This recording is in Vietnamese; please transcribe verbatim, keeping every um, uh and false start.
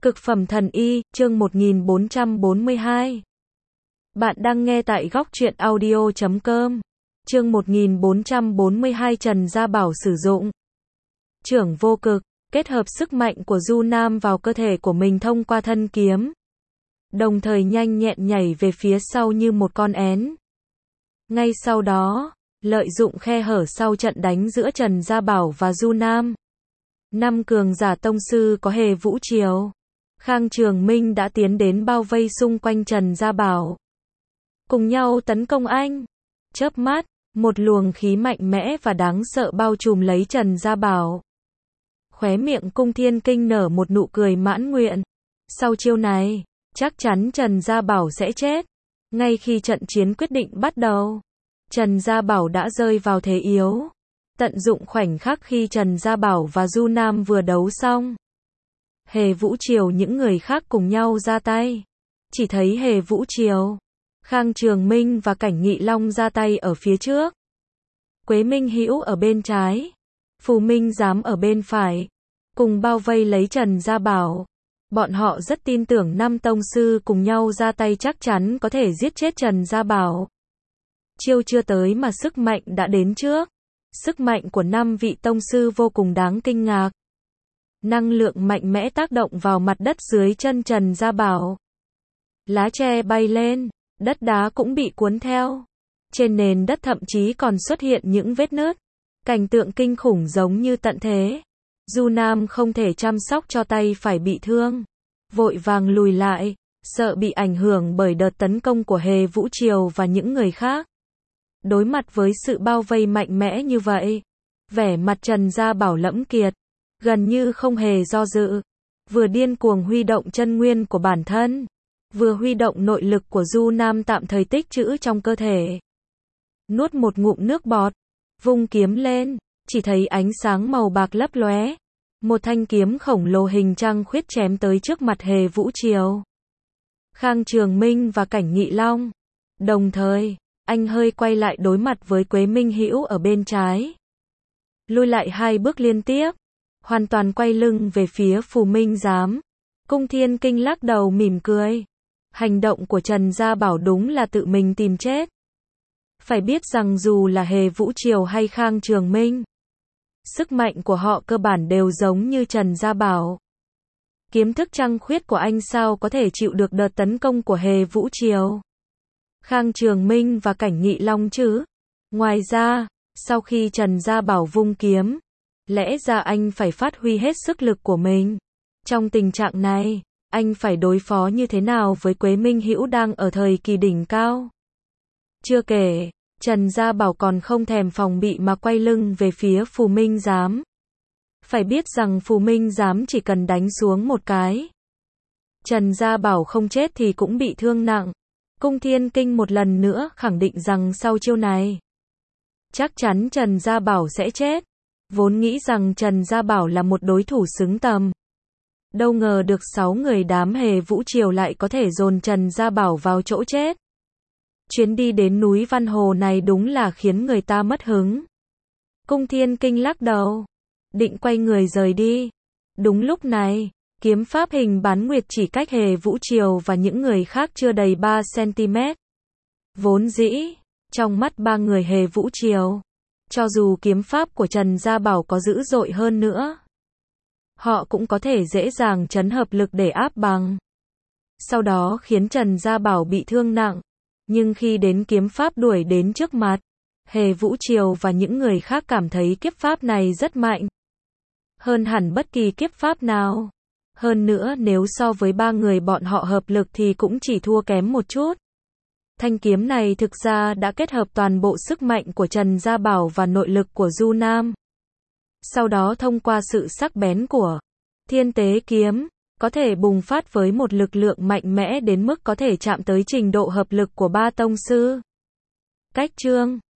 Cực phẩm thần y, chương một nghìn bốn trăm bốn mươi hai. Bạn đang nghe tại góc truyện audio chấm com. Chương một nghìn bốn trăm bốn mươi hai Trần Gia Bảo sử dụng Chưởng vô cực, kết hợp sức mạnh của Du Nam vào cơ thể của mình thông qua thân kiếm. Đồng thời nhanh nhẹn nhảy về phía sau như một con én. Ngay sau đó, lợi dụng khe hở sau trận đánh giữa Trần Gia Bảo và Du Nam, năm cường giả tông sư có Hề Vũ Triều, Khang Trường Minh đã tiến đến bao vây xung quanh Trần Gia Bảo. Cùng nhau tấn công anh. Chớp mắt, một luồng khí mạnh mẽ và đáng sợ bao trùm lấy Trần Gia Bảo. Khóe miệng Cung Thiên Kinh nở một nụ cười mãn nguyện. Sau chiêu này, chắc chắn Trần Gia Bảo sẽ chết. Ngay khi trận chiến quyết định bắt đầu, Trần Gia Bảo đã rơi vào thế yếu. Tận dụng khoảnh khắc khi Trần Gia Bảo và Du Nam vừa đấu xong, Hề Vũ Triều những người khác cùng nhau ra tay. Chỉ thấy Hề Vũ Triều, Khang Trường Minh và Cảnh Nghị Long ra tay ở phía trước. Quế Minh Hữu ở bên trái, Phù Minh Giám ở bên phải, cùng bao vây lấy Trần Gia Bảo. Bọn họ rất tin tưởng năm tông sư cùng nhau ra tay chắc chắn có thể giết chết Trần Gia Bảo. Chiêu chưa tới mà sức mạnh đã đến trước. Sức mạnh của năm vị tông sư vô cùng đáng kinh ngạc. Năng lượng mạnh mẽ tác động vào mặt đất dưới chân Trần Gia Bảo. Lá tre bay lên, đất đá cũng bị cuốn theo. Trên nền đất thậm chí còn xuất hiện những vết nứt. Cảnh tượng kinh khủng giống như tận thế. Du Nam không thể chăm sóc cho tay phải bị thương, vội vàng lùi lại, sợ bị ảnh hưởng bởi đợt tấn công của Hề Vũ Triều và những người khác. Đối mặt với sự bao vây mạnh mẽ như vậy, vẻ mặt Trần Gia Bảo lẫm kiệt, gần như không hề do dự, vừa điên cuồng huy động chân nguyên của bản thân, vừa huy động nội lực của Du Nam tạm thời tích trữ trong cơ thể. Nuốt một ngụm nước bọt, vung kiếm lên, chỉ thấy ánh sáng màu bạc lấp lóe, một thanh kiếm khổng lồ hình trăng khuyết chém tới trước mặt Hề Vũ Triều, Khang Trường Minh và Cảnh Nghị Long. Đồng thời, anh hơi quay lại đối mặt với Quế Minh Hữu ở bên trái, lùi lại hai bước liên tiếp, hoàn toàn quay lưng về phía Phù Minh Giám. Cung Thiên Kinh lắc đầu mỉm cười. Hành động của Trần Gia Bảo đúng là tự mình tìm chết. Phải biết rằng dù là Hề Vũ Triều hay Khang Trường Minh, sức mạnh của họ cơ bản đều giống như Trần Gia Bảo. Kiếm thức trăng khuyết của anh sao có thể chịu được đợt tấn công của Hề Vũ Triều, Khang Trường Minh và Cảnh Nghị Long chứ? Ngoài ra, sau khi Trần Gia Bảo vung kiếm, lẽ ra anh phải phát huy hết sức lực của mình. Trong tình trạng này, anh phải đối phó như thế nào với Quế Minh Hữu đang ở thời kỳ đỉnh cao? Chưa kể, Trần Gia Bảo còn không thèm phòng bị mà quay lưng về phía Phù Minh Giám. Phải biết rằng Phù Minh Giám chỉ cần đánh xuống một cái, Trần Gia Bảo không chết thì cũng bị thương nặng. Cung Thiên Kinh một lần nữa khẳng định rằng sau chiêu này, chắc chắn Trần Gia Bảo sẽ chết. Vốn nghĩ rằng Trần Gia Bảo là một đối thủ xứng tầm, đâu ngờ được sáu người đám Hề Vũ Triều lại có thể dồn Trần Gia Bảo vào chỗ chết. Chuyến đi đến núi Văn Hồ này đúng là khiến người ta mất hứng. Cung Thiên Kinh lắc đầu, định quay người rời đi. Đúng lúc này, kiếm pháp hình bán nguyệt chỉ cách Hề Vũ Triều và những người khác chưa đầy ba xăng-ti-mét. Vốn dĩ, trong mắt ba người Hề Vũ Triều, cho dù kiếm pháp của Trần Gia Bảo có dữ dội hơn nữa, họ cũng có thể dễ dàng trấn hợp lực để áp bằng, sau đó khiến Trần Gia Bảo bị thương nặng. Nhưng khi đến kiếm pháp đuổi đến trước mặt, Hề Vũ Triều và những người khác cảm thấy kiếp pháp này rất mạnh, hơn hẳn bất kỳ kiếp pháp nào. Hơn nữa nếu so với ba người bọn họ hợp lực thì cũng chỉ thua kém một chút. Thanh kiếm này thực ra đã kết hợp toàn bộ sức mạnh của Trần Gia Bảo và nội lực của Du Nam. Sau đó thông qua sự sắc bén của Thiên Tế kiếm, có thể bùng phát với một lực lượng mạnh mẽ đến mức có thể chạm tới trình độ hợp lực của ba tông sư. Cách chương